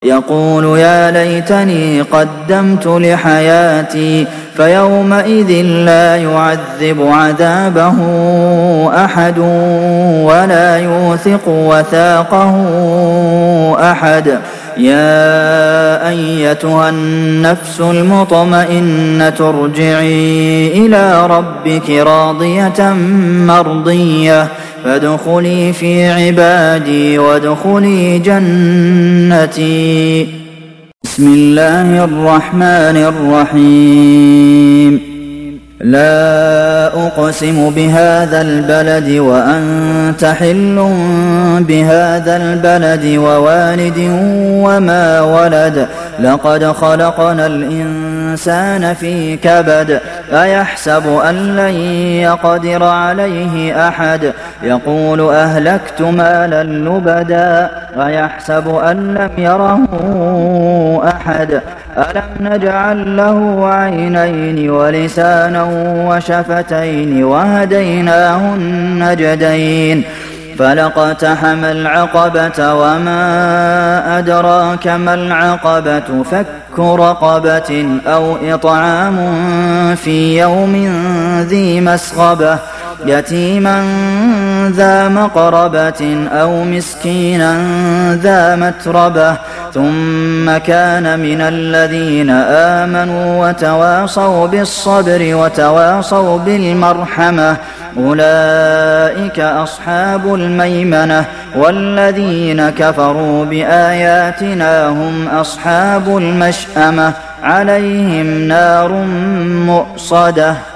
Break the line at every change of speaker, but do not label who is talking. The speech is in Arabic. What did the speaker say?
يقول يا ليتني قدمت لحياتي فيومئذ لا يعذب عذابه أحد ولا يوثق وثاقه أحد. يا أيتها النفس المطمئنة ارجعي إلى ربك راضية مرضية فادخلي في عبادي وادخلي جنتي. بسم الله الرحمن الرحيم. لا أقسم بهذا البلد وأنت حل بهذا البلد ووالد وما ولد لقد خلقنا الإنسان في كبد أيحسب أن لن يقدر عليه أحد يقول أهلكت مالا لبدا أيحسب أن لم يره أحد ألم نجعل له عينين ولسانا وشفتين وهديناه النجدين فلاقتحم العقبة وما أدراك ما العقبة فك رقبة أو إطعام في يوم ذي مسغبة يتيما ذا مقربة أو مسكينا ذا متربة ثم كان من الذين آمنوا وتواصوا بالصبر وتواصوا بالمرحمة أولئك أصحاب الميمنة والذين كفروا بآياتنا هم أصحاب المشأمة عليهم نار مؤصدة.